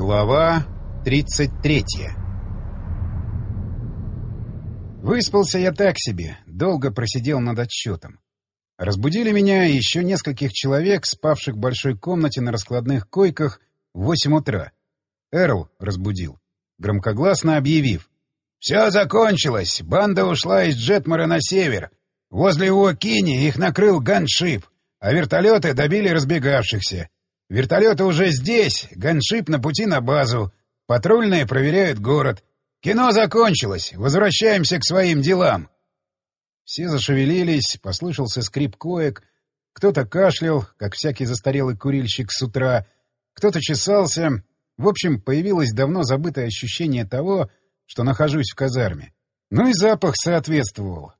Глава 33. Выспался я так себе, долго просидел над отсчетом. Разбудили меня и еще нескольких человек, спавших в большой комнате на раскладных койках, в 8 утра. Эрл разбудил, громкогласно объявив: «Все закончилось, банда ушла из Джетмора на север. Возле Уокини их накрыл ганшип, а вертолеты добили разбегавшихся. Вертолеты уже здесь, ганшип на пути на базу. Патрульные проверяют город. Кино закончилось, возвращаемся к своим делам». Все зашевелились, послышался скрип коек. Кто-то кашлял, как всякий застарелый курильщик с утра. Кто-то чесался. В общем, появилось давно забытое ощущение того, что нахожусь в казарме. Ну и запах соответствовал.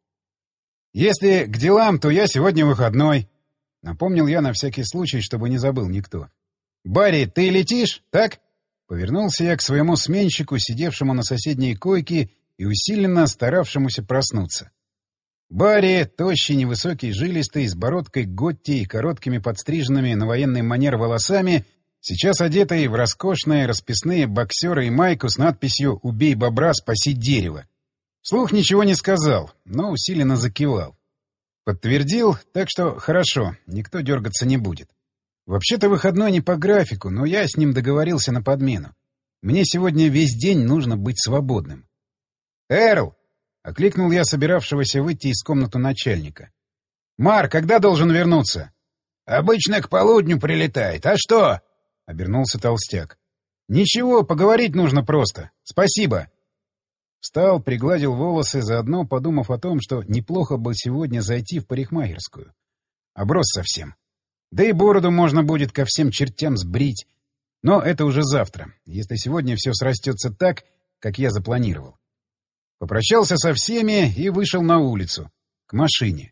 «Если к делам, то я сегодня выходной», — напомнил я на всякий случай, чтобы не забыл никто. «Барри, ты летишь, так?» Повернулся я к своему сменщику, сидевшему на соседней койке и усиленно старавшемуся проснуться. Барри, тощий, невысокий, жилистый, с бородкой Готти и короткими подстриженными на военный манер волосами, сейчас одетый в роскошные расписные боксеры и майку с надписью «Убей бобра, спаси дерево». Вслух ничего не сказал, но усиленно закивал. Подтвердил, так что хорошо, никто дергаться не будет. Вообще-то выходной не по графику, но я с ним договорился на подмену. Мне сегодня весь день нужно быть свободным. «Эрл!» — окликнул я собиравшегося выйти из комнаты начальника. «Мар, когда должен вернуться?» «Обычно к полудню прилетает. А что?» — обернулся толстяк. «Ничего, поговорить нужно просто. Спасибо». Встал, пригладил волосы, заодно подумав о том, что неплохо бы сегодня зайти в парикмахерскую. Оброс совсем. Да и бороду можно будет ко всем чертям сбрить. Но это уже завтра, если сегодня все срастется так, как я запланировал. Попрощался со всеми и вышел на улицу, к машине.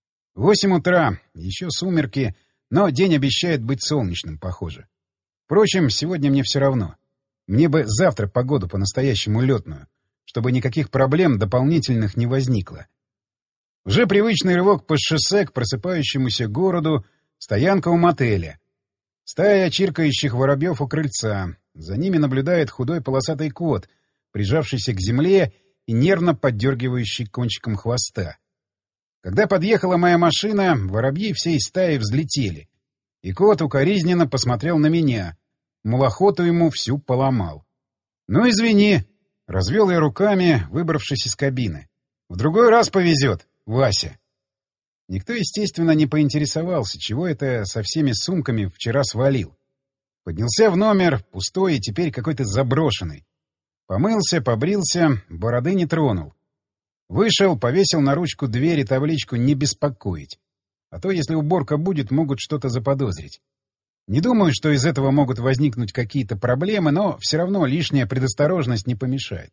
8 утра, еще сумерки, но день обещает быть солнечным, похоже. Впрочем, сегодня мне все равно. Мне бы завтра погоду по-настоящему летную, чтобы никаких проблем дополнительных не возникло. Уже привычный рывок по шоссе к просыпающемуся городу, стоянка у мотеля. Стая чиркающих воробьев у крыльца. За ними наблюдает худой полосатый кот, прижавшийся к земле и нервно поддергивающий кончиком хвоста. Когда подъехала моя машина, воробьи всей стаи взлетели. И кот укоризненно посмотрел на меня. Мол, охоту ему всю поломал. «Ну, извини», — развел я руками, выбравшись из кабины. «В другой раз повезет, Вася». Никто, естественно, не поинтересовался, чего это со всеми сумками вчера свалил. Поднялся в номер, пустой и теперь какой-то заброшенный. Помылся, побрился, бороды не тронул. Вышел, повесил на ручку двери табличку «Не беспокоить». А то, если уборка будет, могут что-то заподозрить. Не думаю, что из этого могут возникнуть какие-то проблемы, но все равно лишняя предосторожность не помешает.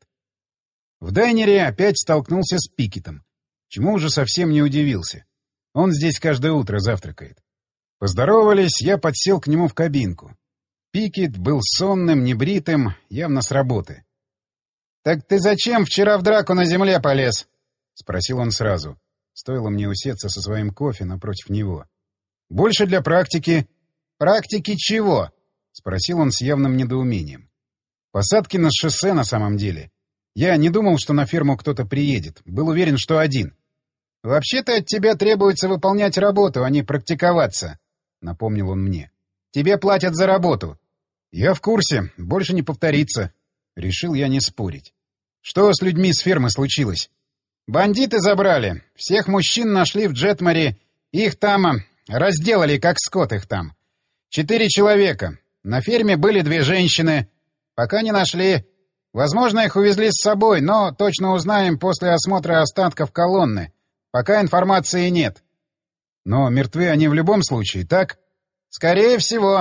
В дайнере опять столкнулся с Пикетом, чему уже совсем не удивился. Он здесь каждое утро завтракает. Поздоровались, я подсел к нему в кабинку. Пикет был сонным, небритым, явно с работы. «Так ты зачем вчера в драку на земле полез?» — спросил он сразу. Стоило мне усесться со своим кофе напротив него. «Больше для практики». «Практики чего?» — спросил он с явным недоумением. «Посадки на шоссе на самом деле. Я не думал, что на ферму кто-то приедет. Был уверен, что один». «Вообще-то от тебя требуется выполнять работу, а не практиковаться», — напомнил он мне. «Тебе платят за работу». «Я в курсе. Больше не повторится». Решил я не спорить. «Что с людьми с фермы случилось?» «Бандиты забрали. Всех мужчин нашли в Джетморе. Их там разделали, как скот их там. 4 человека. На ферме были 2 женщины. Пока не нашли. Возможно, их увезли с собой, но точно узнаем после осмотра останков колонны. Пока информации нет». «Но мертвы они в любом случае, так?» «Скорее всего».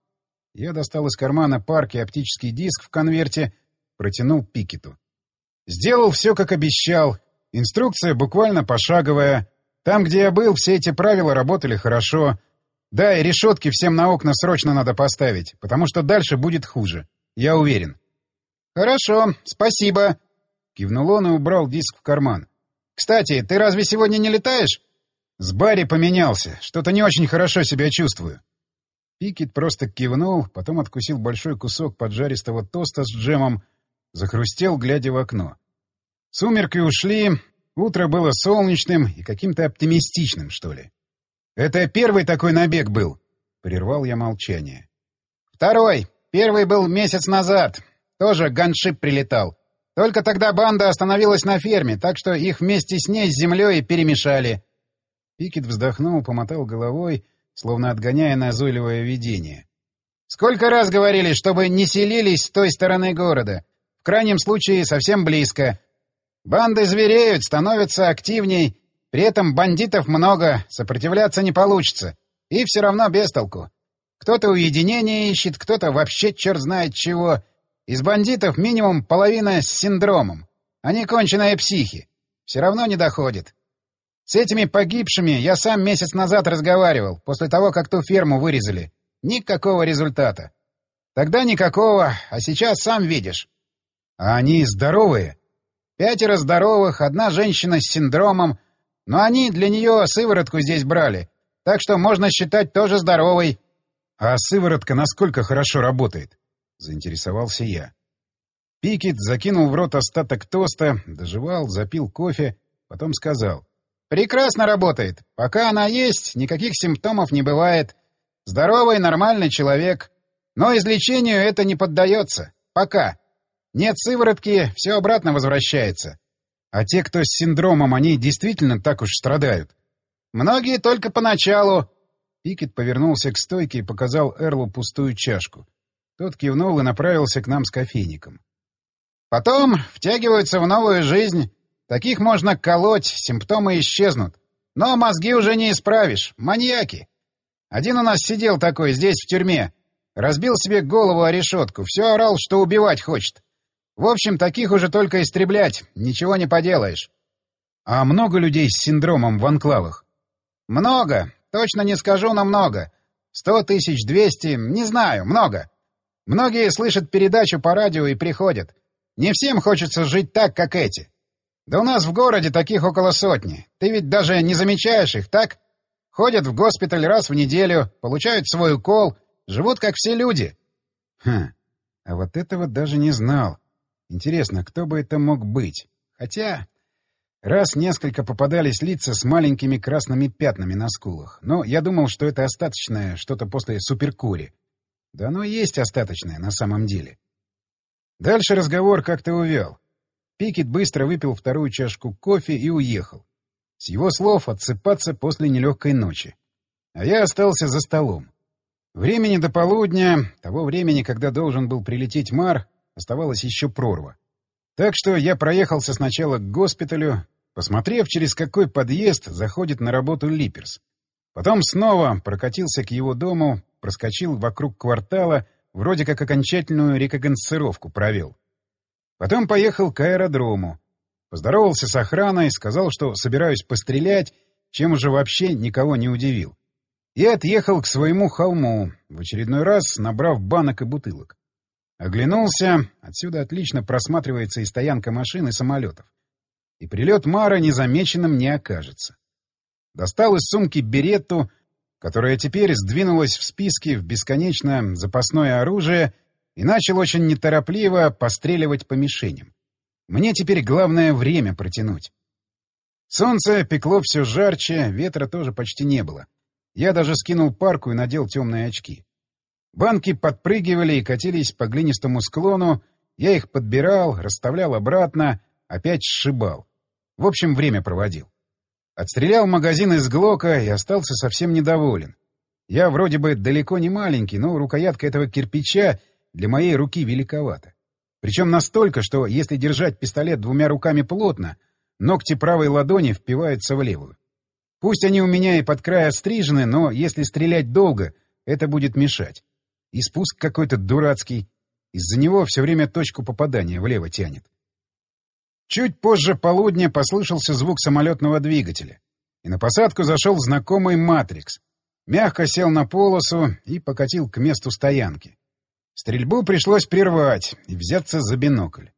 Я достал из кармана парки оптический диск в конверте, протянул Пикету. «Сделал все, как обещал. Инструкция буквально пошаговая. Там, где я был, все эти правила работали хорошо. Да, и решетки всем на окна срочно надо поставить, потому что дальше будет хуже. Я уверен». «Хорошо, спасибо», — кивнул он и убрал диск в карман. «Кстати, ты разве сегодня не летаешь?» «С Барри поменялся. Что-то не очень хорошо себя чувствую». Пикет просто кивнул, потом откусил большой кусок поджаристого тоста с джемом, захрустел, глядя в окно. Сумерки ушли, утро было солнечным и каким-то оптимистичным, что ли. «Это первый такой набег был?» — прервал я молчание. «Второй. Первый был месяц назад. Тоже ганшип прилетал. Только тогда банда остановилась на ферме, так что их вместе с ней с землей перемешали». Пикет вздохнул, помотал головой, словно отгоняя назойливое видение. «Сколько раз говорили, чтобы не селились с той стороны города. В крайнем случае, совсем близко. Банды звереют, становятся активней. При этом бандитов много, сопротивляться не получится. И все равно без толку. Кто-то уединение ищет, кто-то вообще черт знает чего. Из бандитов минимум половина с синдромом. Они конченые психи. Все равно не доходит. С этими погибшими я сам месяц назад разговаривал, после того, как ту ферму вырезали. Никакого результата. Тогда никакого, а сейчас сам видишь. А они здоровые? 5 здоровых, 1 женщина с синдромом. Но они для нее сыворотку здесь брали. Так что можно считать тоже здоровой. А сыворотка насколько хорошо работает? Заинтересовался я. Пикет закинул в рот остаток тоста, дожевал, запил кофе, потом сказал. «Прекрасно работает. Пока она есть, никаких симптомов не бывает. Здоровый, нормальный человек. Но излечению это не поддается. Пока. Нет сыворотки, все обратно возвращается. А те, кто с синдромом, они действительно так уж страдают?» «Многие только поначалу». Пикет повернулся к стойке и показал Эрлу пустую чашку. Тот кивнул и направился к нам с кофейником. «Потом втягиваются в новую жизнь. Таких можно колоть, симптомы исчезнут. Но мозги уже не исправишь. Маньяки. Один у нас сидел такой здесь, в тюрьме. Разбил себе голову о решетку. Все орал, что убивать хочет. В общем, таких уже только истреблять. Ничего не поделаешь». «А много людей с синдромом в анклавах?» «Много. Точно не скажу, но много. 100 тысяч, 200, не знаю, много. Многие слышат передачу по радио и приходят. Не всем хочется жить так, как эти. Да у нас в городе таких около 100. Ты ведь даже не замечаешь их, так? Ходят в госпиталь раз в неделю, получают свой укол, живут как все люди». «Хм, а вот этого даже не знал. Интересно, кто бы это мог быть? Хотя раз несколько попадались лица с маленькими красными пятнами на скулах, но я думал, что это остаточное что-то после суперкури. Да оно и есть остаточное на самом деле». Дальше разговор как-то увял. Пикет быстро выпил 2-ю чашку кофе и уехал. С его слов отсыпаться после нелегкой ночи. А я остался за столом. Времени до полудня, того времени, когда должен был прилететь Мар, оставалась еще прорва. Так что я проехался сначала к госпиталю, посмотрев, через какой подъезд заходит на работу Липерс. Потом снова прокатился к его дому, проскочил вокруг квартала, вроде как окончательную рекогносцировку провел. Потом поехал к аэродрому. Поздоровался с охраной, сказал, что собираюсь пострелять, чем уже вообще никого не удивил. И отъехал к своему холму, в очередной раз набрав банок и бутылок. Оглянулся, отсюда отлично просматривается и стоянка машин, и самолетов. И прилет Мара незамеченным не окажется. Достал из сумки беретту, которая теперь сдвинулась в списке в бесконечное запасное оружие, и начал очень неторопливо постреливать по мишеням. Мне теперь главное время протянуть. Солнце пекло все жарче, ветра тоже почти не было. Я даже скинул парку и надел темные очки. Банки подпрыгивали и катились по глинистому склону, я их подбирал, расставлял обратно, опять сшибал. В общем, время проводил. Отстрелял магазин из Глока и остался совсем недоволен. Я вроде бы далеко не маленький, но рукоятка этого кирпича для моей руки великовата. Причем настолько, что если держать пистолет 2 руками плотно, ногти правой ладони впиваются в левую. Пусть они у меня и под край отстрижены, но если стрелять долго, это будет мешать. И спуск какой-то дурацкий. Из-за него все время точку попадания влево тянет. Чуть позже полудня послышался звук самолетного двигателя. И на посадку зашел знакомый «Матрикс». Мягко сел на полосу и покатил к месту стоянки. Стрельбу пришлось прервать и взяться за бинокль.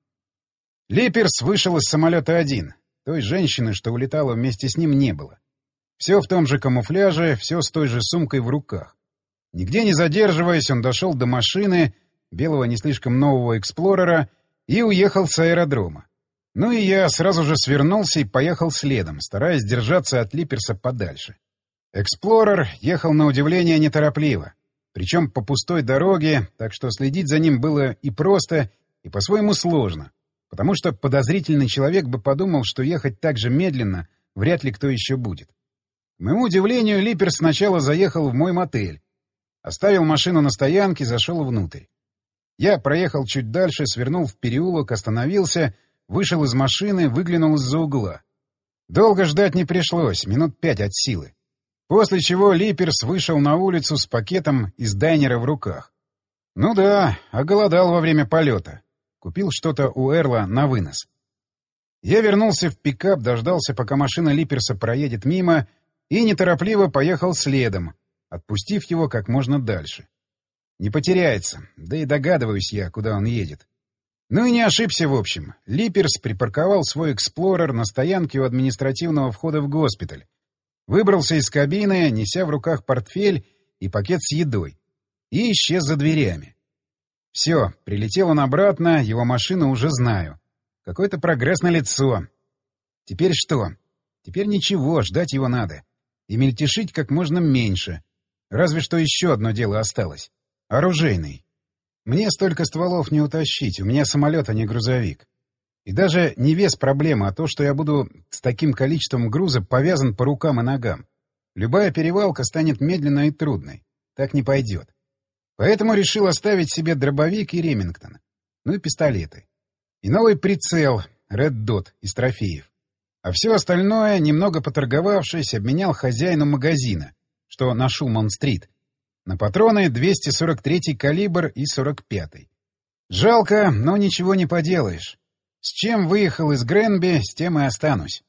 Липерс вышел из самолета один. Той женщины, что улетала вместе с ним, не было. Все в том же камуфляже, все с той же сумкой в руках. Нигде не задерживаясь, он дошел до машины, белого не слишком нового «Эксплорера», и уехал с аэродрома. Ну и я сразу же свернулся и поехал следом, стараясь держаться от Липерса подальше. «Эксплорер» ехал на удивление неторопливо, причем по пустой дороге, так что следить за ним было и просто, и по-своему сложно, потому что подозрительный человек бы подумал, что ехать так же медленно вряд ли кто еще будет. К моему удивлению, Липерс сначала заехал в мой мотель, оставил машину на стоянке, зашел внутрь. Я проехал чуть дальше, свернул в переулок, остановился, вышел из машины, выглянул из-за угла. Долго ждать не пришлось, минут 5 от силы. После чего Липерс вышел на улицу с пакетом из дайнера в руках. Ну да, оголодал во время полета. Купил что-то у Эрла на вынос. Я вернулся в пикап, дождался, пока машина Липерса проедет мимо, и неторопливо поехал следом, отпустив его как можно дальше. Не потеряется, да и догадываюсь я, куда он едет. Ну и не ошибся, в общем. Липерс припарковал свой «Эксплорер» на стоянке у административного входа в госпиталь. Выбрался из кабины, неся в руках портфель и пакет с едой. И исчез за дверями. Все, прилетел он обратно, его машину уже знаю. Какой-то прогресс налицо. Теперь что? Теперь ничего, ждать его надо. И мельтешить как можно меньше. Разве что еще одно дело осталось. Оружейный. Мне столько стволов не утащить, у меня самолет, а не грузовик. И даже не вес проблемы, а то, что я буду с таким количеством груза повязан по рукам и ногам. Любая перевалка станет медленной и трудной. Так не пойдет. Поэтому решил оставить себе дробовик и Ремингтон. Ну и пистолеты. И новый прицел Red Dot из трофеев. А все остальное, немного поторговавшись, обменял хозяину магазина, что на Шулман-стрит, на патроны 243-й калибр и 45-й. Жалко, но ничего не поделаешь. С чем выехал из Гренби, с тем и останусь.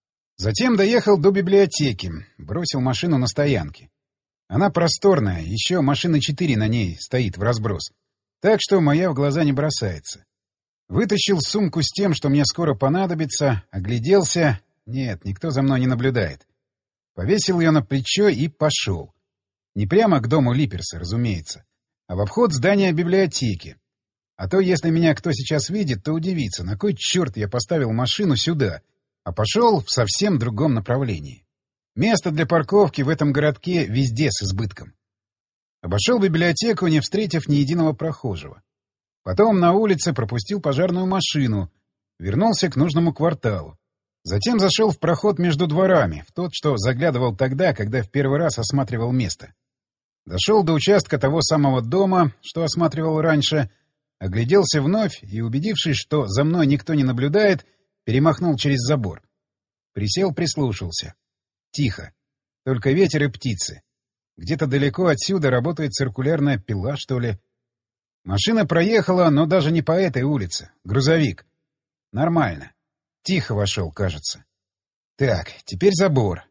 Затем доехал до библиотеки, бросил машину на стоянке. Она просторная, еще машины 4 на ней стоит вразброс, так что моя в глаза не бросается. Вытащил сумку с тем, что мне скоро понадобится, огляделся. Нет, никто за мной не наблюдает. Повесил ее на плечо и пошел. Не прямо к дому Липерса, разумеется, а в обход здания библиотеки. А то, если меня кто сейчас видит, то удивится, на кой черт я поставил машину сюда, а пошел в совсем другом направлении. Место для парковки в этом городке везде с избытком. Обошел библиотеку, не встретив ни единого прохожего. Потом на улице пропустил пожарную машину, вернулся к нужному кварталу. Затем зашел в проход между дворами, в тот, что заглядывал тогда, когда в первый раз осматривал место. Дошел до участка того самого дома, что осматривал раньше, огляделся вновь и, убедившись, что за мной никто не наблюдает, перемахнул через забор. Присел, прислушался. Тихо. Только ветер и птицы. Где-то далеко отсюда работает циркулярная пила, что ли. Машина проехала, но даже не по этой улице. Грузовик. Нормально. Тихо вошел, кажется. Так, теперь забор.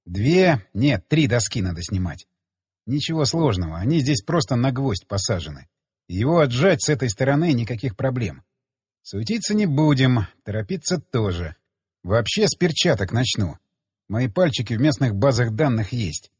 2, нет, 3 доски надо снимать. Ничего сложного, они здесь просто на гвоздь посажены. Его отжать с этой стороны никаких проблем. Суетиться не будем, торопиться тоже. Вообще с перчаток начну. Мои пальчики в местных базах данных есть.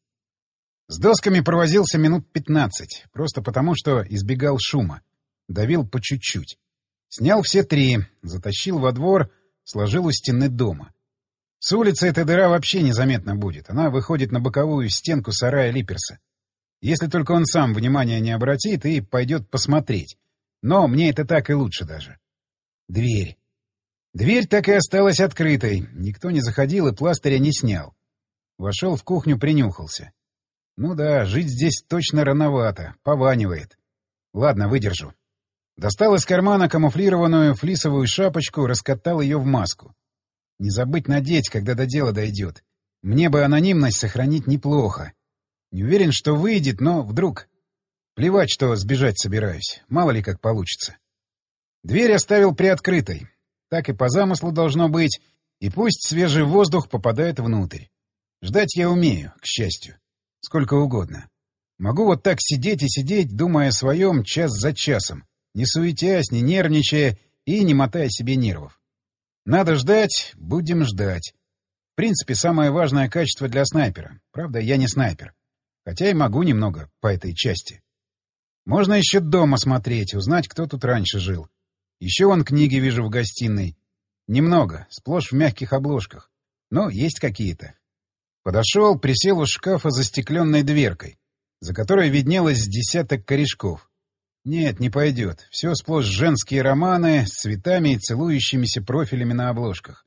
С досками провозился минут 15, просто потому, что избегал шума. Давил по чуть-чуть. Снял все 3, затащил во двор, сложил у стены дома. С улицы эта дыра вообще незаметна будет. Она выходит на боковую стенку сарая Липерса. Если только он сам внимания не обратит и пойдет посмотреть. Но мне это так и лучше даже. Дверь. Дверь так и осталась открытой. Никто не заходил и пластыря не снял. Вошел в кухню, принюхался. Ну да, жить здесь точно рановато. Пованивает. Ладно, выдержу. Достал из кармана камуфлированную флисовую шапочку, раскатал ее в маску. Не забыть надеть, когда до дела дойдет. Мне бы анонимность сохранить неплохо. Не уверен, что выйдет, но вдруг... Плевать, что сбежать собираюсь. Мало ли как получится. Дверь оставил приоткрытой. Так и по замыслу должно быть. И пусть свежий воздух попадает внутрь. Ждать я умею, к счастью. Сколько угодно. Могу вот так сидеть и сидеть, думая о своем час за часом, не суетясь, не нервничая и не мотая себе нервов. Надо ждать, будем ждать. В принципе, самое важное качество для снайпера. Правда, я не снайпер. Хотя и могу немного по этой части. Можно еще дом осмотреть, узнать, кто тут раньше жил. Еще вон книги вижу в гостиной. Немного, сплошь в мягких обложках. Но есть какие-то. Подошел, присел у шкафа за стекленной дверкой, за которой виднелось десяток корешков. Нет, не пойдет. Все сплошь женские романы с цветами и целующимися профилями на обложках.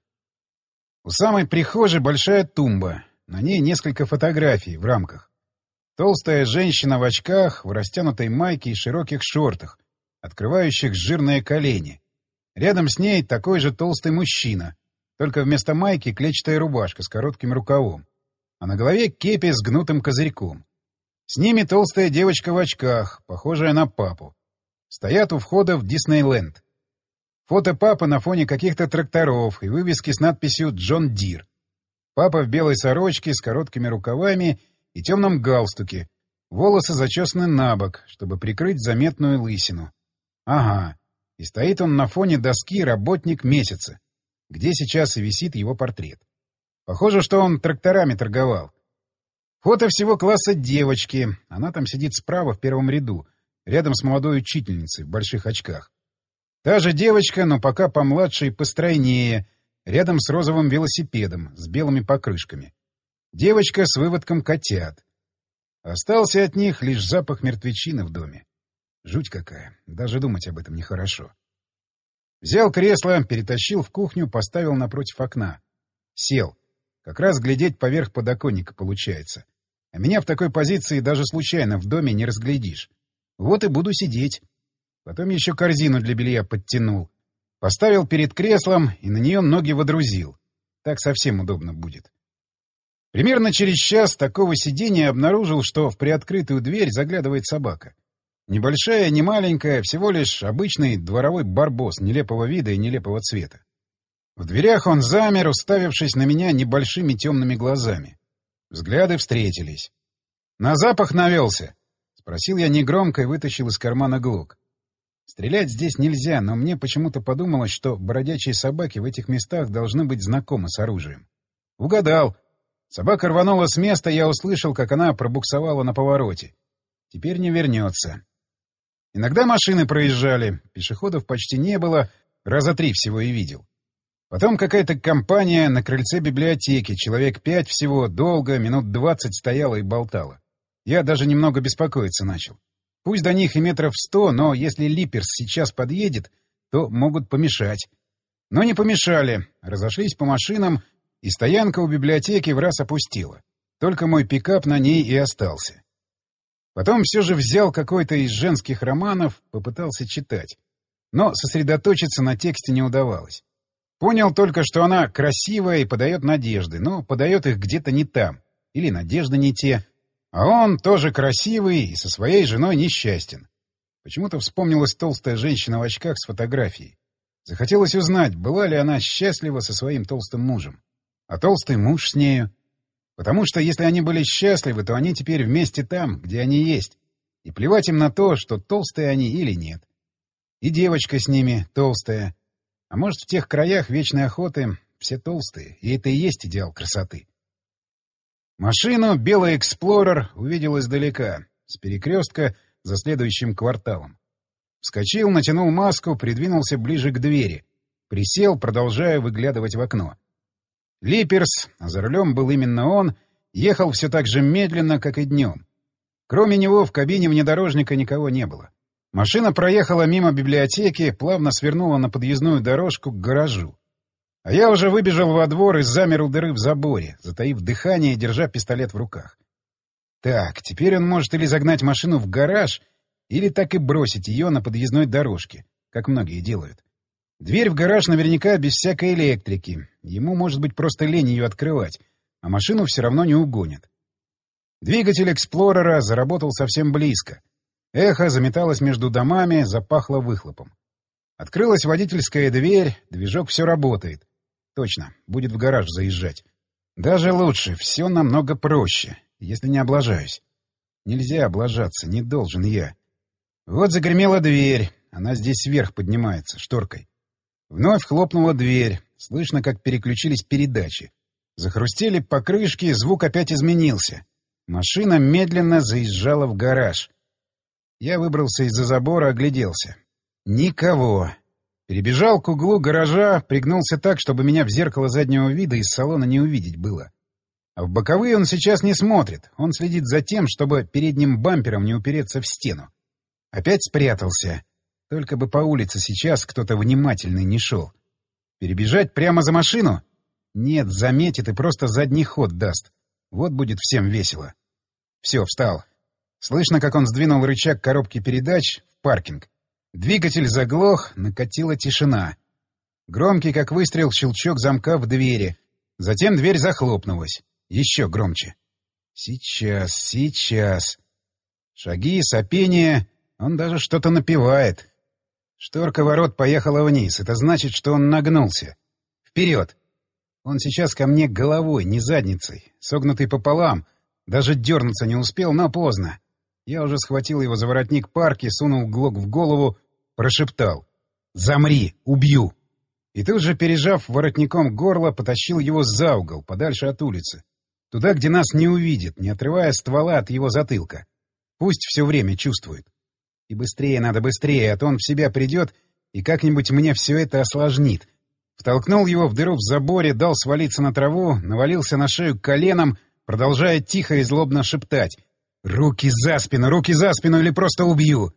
У самой прихожей большая тумба. На ней несколько фотографий в рамках. Толстая женщина в очках, в растянутой майке и широких шортах, открывающих жирные колени. Рядом с ней такой же толстый мужчина, только вместо майки клетчатая рубашка с коротким рукавом, а на голове кепи с гнутым козырьком. С ними толстая девочка в очках, похожая на папу. Стоят у входа в Диснейленд. Фото папы на фоне каких-то тракторов и вывески с надписью «Джон Дир». Папа в белой сорочке с короткими рукавами и темном галстуке. Волосы зачесаны на бок, чтобы прикрыть заметную лысину. Ага. И стоит он на фоне доски «Работник месяца», где сейчас и висит его портрет. Похоже, что он тракторами торговал. Фото всего класса девочки. Она там сидит справа в первом ряду, рядом с молодой учительницей в больших очках. Та же девочка, но пока помладше и постройнее, рядом с розовым велосипедом, с белыми покрышками. Девочка с выводком котят. Остался от них лишь запах мертвечины в доме. Жуть какая. Даже думать об этом нехорошо. Взял кресло, перетащил в кухню, поставил напротив окна. Сел. Как раз глядеть поверх подоконника получается. А меня в такой позиции даже случайно в доме не разглядишь. Вот и буду сидеть. Потом еще корзину для белья подтянул. Поставил перед креслом и на нее ноги водрузил. Так совсем удобно будет. Примерно через час такого сидения обнаружил, что в приоткрытую дверь заглядывает собака. Небольшая, не маленькая, всего лишь обычный дворовой барбос нелепого вида и нелепого цвета. В дверях он замер, уставившись на меня небольшими темными глазами. Взгляды встретились. «На запах навелся?» — спросил я негромко и вытащил из кармана глок. Стрелять здесь нельзя, но мне почему-то подумалось, что бродячие собаки в этих местах должны быть знакомы с оружием. Угадал. Собака рванула с места, я услышал, как она пробуксовала на повороте. Теперь не вернется. Иногда машины проезжали, пешеходов почти не было, раза 3 всего и видел. Потом какая-то компания на крыльце библиотеки, человек 5 всего, долго, минут 20 стояла и болтала. Я даже немного беспокоиться начал. Пусть до них и метров 100, но если Липерс сейчас подъедет, то могут помешать. Но не помешали, разошлись по машинам, и стоянка у библиотеки враз опустила. Только мой пикап на ней и остался. Потом все же взял какой-то из женских романов, попытался читать. Но сосредоточиться на тексте не удавалось. Понял только, что она красивая и подает надежды, но подает их где-то не там. Или надежды не те. А он тоже красивый и со своей женой несчастен. Почему-то вспомнилась толстая женщина в очках с фотографией. Захотелось узнать, была ли она счастлива со своим толстым мужем. А толстый муж с нею. Потому что если они были счастливы, то они теперь вместе там, где они есть. И плевать им на то, что толстые они или нет. И девочка с ними толстая. А может, в тех краях вечной охоты все толстые, и это и есть идеал красоты. Машину белый «Эксплорер» увидел издалека, с перекрестка за следующим кварталом. Вскочил, натянул маску, придвинулся ближе к двери. Присел, продолжая выглядывать в окно. Липерс, а за рулем был именно он, ехал все так же медленно, как и днем. Кроме него в кабине внедорожника никого не было. Машина проехала мимо библиотеки, плавно свернула на подъездную дорожку к гаражу. А я уже выбежал во двор и замер у дыры в заборе, затаив дыхание и держа пистолет в руках. Так, теперь он может или загнать машину в гараж, или так и бросить ее на подъездной дорожке, как многие делают. Дверь в гараж наверняка без всякой электрики. Ему, может быть, просто лень ее открывать, а машину все равно не угонят. Двигатель «Эксплорера» заработал совсем близко. Эхо заметалось между домами, запахло выхлопом. Открылась водительская дверь, движок все работает. Точно, будет в гараж заезжать. Даже лучше, все намного проще, если не облажаюсь. Нельзя облажаться, не должен я. Вот загремела дверь, она здесь вверх поднимается, шторкой. Вновь хлопнула дверь, слышно, как переключились передачи. Захрустели покрышки, звук опять изменился. Машина медленно заезжала в гараж. Я выбрался из-за забора, огляделся. Никого. Перебежал к углу гаража, пригнулся так, чтобы меня в зеркало заднего вида из салона не увидеть было. А в боковые он сейчас не смотрит. Он следит за тем, чтобы передним бампером не упереться в стену. Опять спрятался. Только бы по улице сейчас кто-то внимательный не шел. Перебежать прямо за машину? Нет, заметит и просто задний ход даст. Вот будет всем весело. Все, встал. Слышно, как он сдвинул рычаг коробки передач в паркинг. Двигатель заглох, накатила тишина. Громкий, как выстрел, щелчок замка в двери. Затем дверь захлопнулась. Еще громче. Сейчас, сейчас. Шаги, сопение. Он даже что-то напевает. Шторка ворот поехала вниз. Это значит, что он нагнулся. Вперед! Он сейчас ко мне головой, не задницей, согнутый пополам. Даже дернуться не успел, но поздно. Я уже схватил его за воротник парки, сунул глок в голову, прошептал: «Замри! Убью!» И тут же, пережав воротником горло, потащил его за угол, подальше от улицы. Туда, где нас не увидит, не отрывая ствола от его затылка. Пусть все время чувствует. И быстрее надо, быстрее, а то он в себя придет и как-нибудь мне все это осложнит. Втолкнул его в дыру в заборе, дал свалиться на траву, навалился на шею коленом, продолжая тихо и злобно шептать: руки за спину или просто убью!»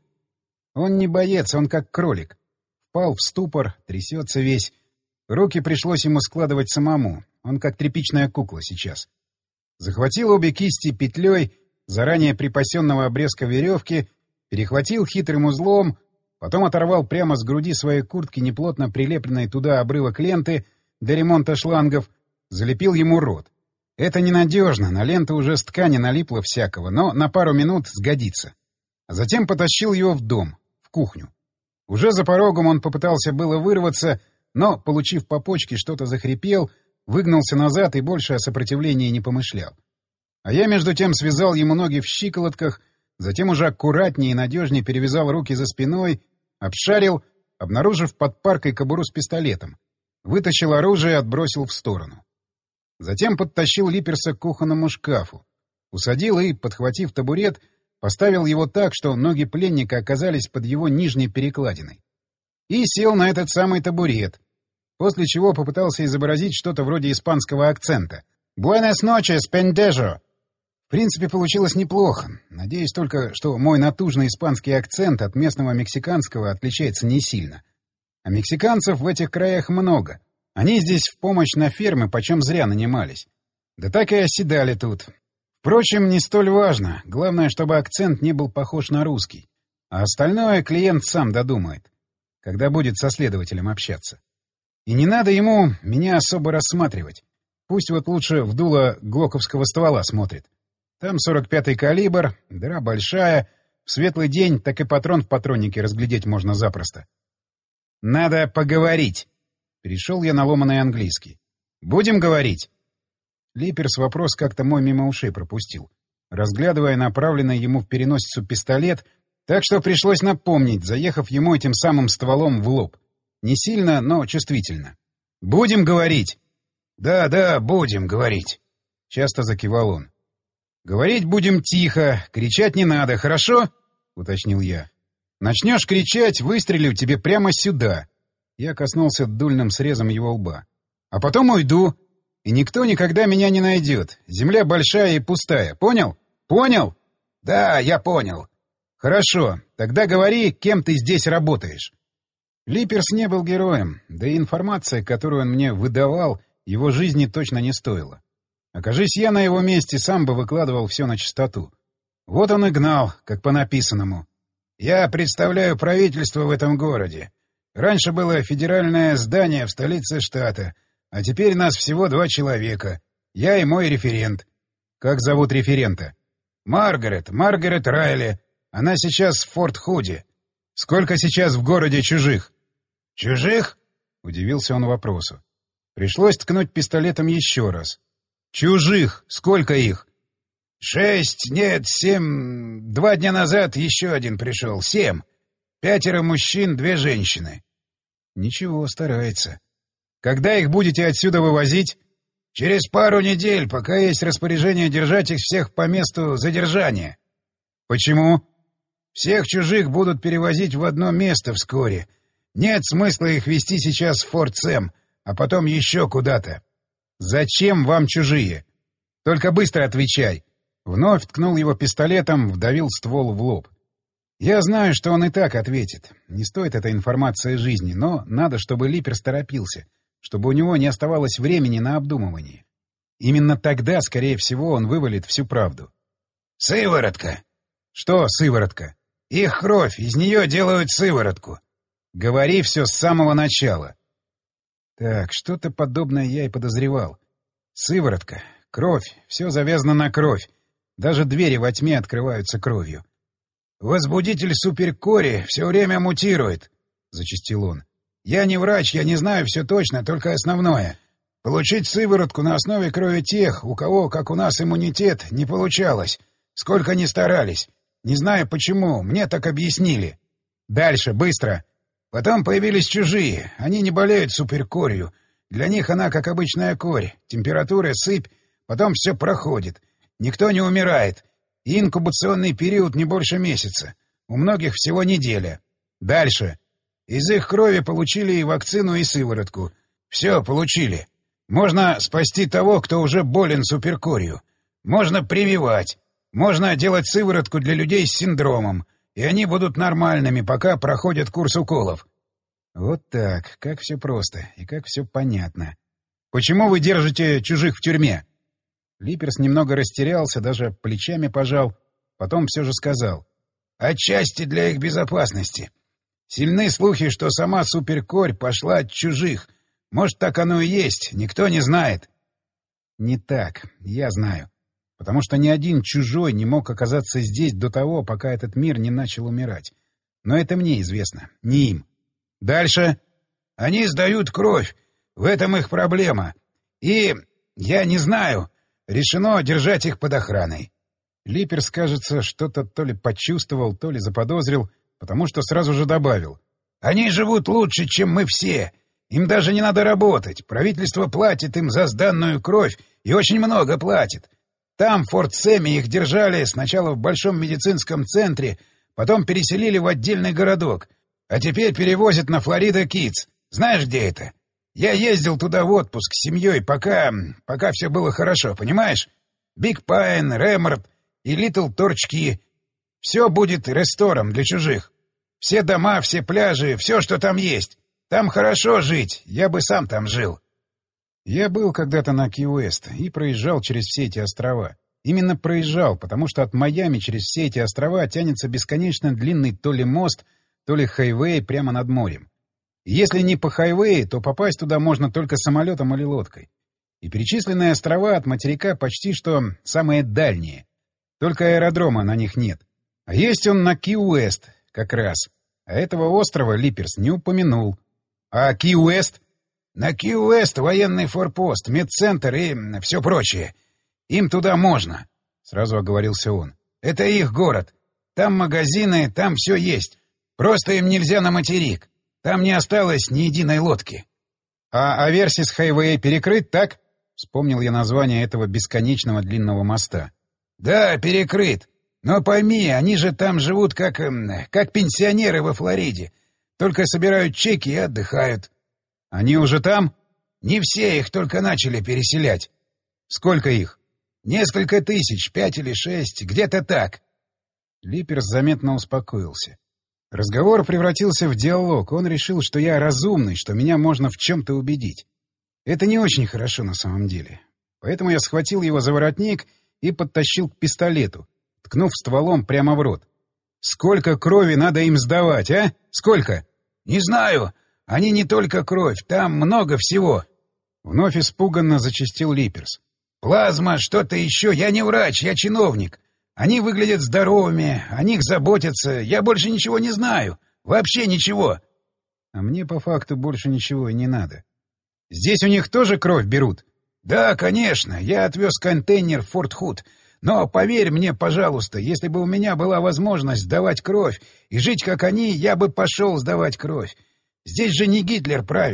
Он не боец, он как кролик. Впал в ступор, трясется весь. Руки пришлось ему складывать самому. Он как тряпичная кукла сейчас. Захватил обе кисти петлей заранее припасенного обрезка веревки, перехватил хитрым узлом, потом оторвал прямо с груди своей куртки неплотно прилепленной туда обрывок ленты для ремонта шлангов, залепил ему рот. Это ненадежно, на ленту уже с ткани налипло всякого, но на пару минут сгодится. А затем потащил его в дом, в кухню. Уже за порогом он попытался было вырваться, но, получив по почке, что-то захрипел, выгнался назад и больше о сопротивлении не помышлял. А я, между тем, связал ему ноги в щиколотках, затем уже аккуратнее и надежнее перевязал руки за спиной, обшарил, обнаружив под паркой кобуру с пистолетом. Вытащил оружие и отбросил в сторону. Затем подтащил Липерса к кухонному шкафу. Усадил и, подхватив табурет, поставил его так, что ноги пленника оказались под его нижней перекладиной. И сел на этот самый табурет, после чего попытался изобразить что-то вроде испанского акцента. «Буэнос ночес, пендежо!» В принципе, получилось неплохо. Надеюсь только, что мой натужный испанский акцент от местного мексиканского отличается не сильно. А мексиканцев в этих краях много. Они здесь в помощь на фермы почем зря нанимались. Да так и оседали тут. Впрочем, не столь важно. Главное, чтобы акцент не был похож на русский. А остальное клиент сам додумает, когда будет со следователем общаться. И не надо ему меня особо рассматривать. Пусть вот лучше в дуло глоковского ствола смотрит. Там 45-й калибр, дыра большая. В светлый день так и патрон в патроннике разглядеть можно запросто. «Надо поговорить!» Перешел я на ломаный английский. «Будем говорить?» Липерс вопрос как-то мой мимо ушей пропустил, разглядывая направленный ему в переносицу пистолет, так что пришлось напомнить, заехав ему этим самым стволом в лоб. Не сильно, но чувствительно. «Будем говорить?» «Да, будем говорить», — часто закивал он. «Говорить будем тихо, кричать не надо, хорошо?» — уточнил я. «Начнешь кричать, выстрелю тебе прямо сюда». Я коснулся дульным срезом его лба. «А потом уйду, и никто никогда меня не найдет. Земля большая и пустая. Понял? Понял?» «Да, я понял». «Хорошо, тогда говори, кем ты здесь работаешь». Липерс не был героем, да и информация, которую он мне выдавал, его жизни точно не стоила. Окажись я на его месте, сам бы выкладывал все на чистоту. Вот он и гнал, как по написанному. «Я представляю правительство в этом городе. Раньше было федеральное здание в столице штата, а теперь нас всего 2 человека. Я и мой референт». «Как зовут референта?» Маргарет Райли. Она сейчас в Форт-Худе». «Сколько сейчас в городе чужих?» «Чужих?» — удивился он вопросу. Пришлось ткнуть пистолетом еще раз. «Чужих! Сколько их?» 6, нет, 7. 2 дня назад еще один пришел. 7. 5 мужчин, 2 женщины. Ничего, старается. Когда их будете отсюда вывозить? Через пару недель, пока есть распоряжение держать их всех по месту задержания. Почему? Всех чужих будут перевозить в одно место вскоре. Нет смысла их везти сейчас в Форт Сэм, а потом еще куда-то. Зачем вам чужие? Только быстро отвечай. Вновь ткнул его пистолетом, вдавил ствол в лоб. Я знаю, что он и так ответит. Не стоит эта информация жизни, но надо, чтобы Липерс торопился, чтобы у него не оставалось времени на обдумывание. Именно тогда, скорее всего, он вывалит всю правду. «Сыворотка!» «Что сыворотка?» «Их кровь, из нее делают сыворотку». «Говори все с самого начала». Так, что-то подобное я и подозревал. Сыворотка, кровь, все завязано на кровь. Даже двери во тьме открываются кровью. «Возбудитель суперкори все время мутирует», — зачастил он. «Я не врач, я не знаю все точно, только основное. Получить сыворотку на основе крови тех, у кого, как у нас, иммунитет, не получалось. Сколько ни старались. Не знаю почему, мне так объяснили. Дальше, быстро». Потом появились чужие. Они не болеют суперкорью. Для них она как обычная корь. Температура, сыпь, потом все проходит. Никто не умирает. И инкубационный период не больше месяца. У многих всего неделя. Дальше. Из их крови получили и вакцину, и сыворотку. Все получили. Можно спасти того, кто уже болен суперкорью. Можно прививать. Можно делать сыворотку для людей с синдромом. И они будут нормальными, пока проходят курс уколов. Вот так. Как все просто. И как все понятно. Почему вы держите чужих в тюрьме? Липерс немного растерялся, даже плечами пожал. Потом все же сказал. Отчасти для их безопасности. Сильны слухи, что сама суперкорь пошла от чужих. Может, так оно и есть. Никто не знает. Не так. Я знаю. Потому что ни один чужой не мог оказаться здесь до того, пока этот мир не начал умирать. Но это мне известно, не им. Дальше. Они сдают кровь. В этом их проблема. И, я не знаю, решено держать их под охраной. Липерс, кажется, что-то то ли почувствовал, то ли заподозрил, потому что сразу же добавил. Они живут лучше, чем мы все. Им даже не надо работать. Правительство платит им за сданную кровь и очень много платит. Там, в Форт Сэме, их держали сначала в большом медицинском центре, потом переселили в отдельный городок, а теперь перевозят на Флорида Кидс. Знаешь, где это? Я ездил туда в отпуск с семьей, пока все было хорошо, понимаешь? Биг Пайн, Рэморт и Литл Торчки. Все будет рестором для чужих. Все дома, все пляжи, все, что там есть. Там хорошо жить, я бы сам там жил. Я был когда-то на Ки-Уэст и проезжал через все эти острова. Именно проезжал, потому что от Майами через все эти острова тянется бесконечно длинный то ли мост, то ли хайвей прямо над морем. И если не по хайвею, то попасть туда можно только самолетом или лодкой. И перечисленные острова от материка почти что самые дальние. Только аэродрома на них нет. А есть он на Ки-Уэст как раз. А этого острова Липерс не упомянул. А Ки-Уэст? На Ки-Уэст военный форпост, медцентр и все прочее. Им туда можно, — сразу оговорился он. Это их город. Там магазины, там все есть. Просто им нельзя на материк. Там не осталось ни единой лодки. А Аверсис Хайвей перекрыт, так? Вспомнил я название этого бесконечного длинного моста. Да, перекрыт. Но пойми, они же там живут как пенсионеры во Флориде. Только собирают чеки и отдыхают. Они уже там? Не все, их только начали переселять. Сколько их? Несколько тысяч, 5 или 6, где-то так. Липерс заметно успокоился. Разговор превратился в диалог. Он решил, что я разумный, что меня можно в чем-то убедить. Это не очень хорошо на самом деле. Поэтому я схватил его за воротник и подтащил к пистолету, ткнув стволом прямо в рот. «Сколько крови надо им сдавать, а? Сколько?» «Не знаю. Они не только кровь, там много всего». Вновь испуганно зачастил Липерс. «Плазма, что-то еще. Я не врач, я чиновник. Они выглядят здоровыми, о них заботятся. Я больше ничего не знаю. Вообще ничего». А мне по факту больше ничего и не надо. Здесь у них тоже кровь берут? Да, конечно. Я отвез контейнер в Форт Худ. Но поверь мне, пожалуйста, если бы у меня была возможность сдавать кровь и жить как они, я бы пошел сдавать кровь. Здесь же не Гитлер правит.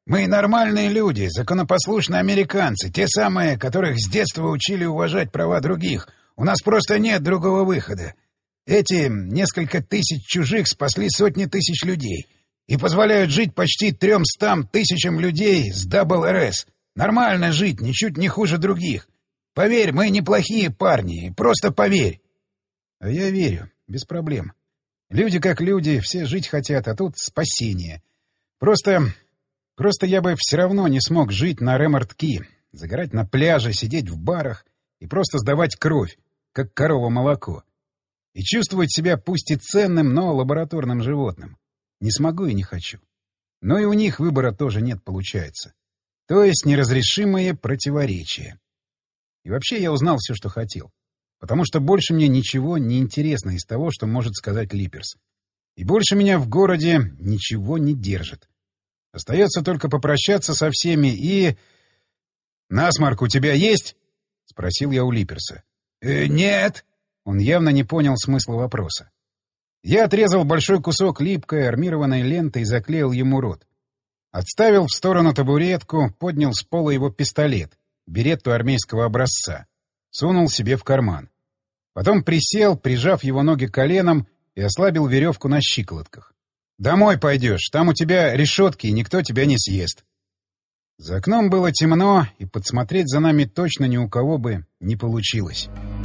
Мы нормальные люди, законопослушные американцы, те самые, которых с детства учили уважать права других. У нас просто нет другого выхода. Эти несколько тысяч чужих спасли сотни тысяч людей и позволяют жить почти 300 тысячам людей с РС. Нормально жить, ничуть не хуже других. Поверь, мы неплохие парни, просто поверь. А я верю, без проблем. Люди как люди, все жить хотят, а тут спасение. Просто я бы все равно не смог жить на Ремортки, загорать на пляже, сидеть в барах и просто сдавать кровь, как корова молоко. И чувствовать себя пусть и ценным, но лабораторным животным. Не смогу и не хочу. Но и у них выбора тоже нет, получается. То есть неразрешимые противоречия. И вообще я узнал все, что хотел. Потому что больше мне ничего не интересно из того, что может сказать Липерс. И больше меня в городе ничего не держит. Остается только попрощаться со всеми и... «Насморк у тебя есть?» — спросил я у Липерса. Нет». Он явно не понял смысла вопроса. Я отрезал большой кусок липкой армированной ленты и заклеил ему рот. Отставил в сторону табуретку, поднял с пола его пистолет, беретту армейского образца. Сунул себе в карман. Потом присел, прижав его ноги коленом, и ослабил веревку на щиколотках. «Домой пойдешь, там у тебя решетки, и никто тебя не съест». За окном было темно, и подсмотреть за нами точно ни у кого бы не получилось.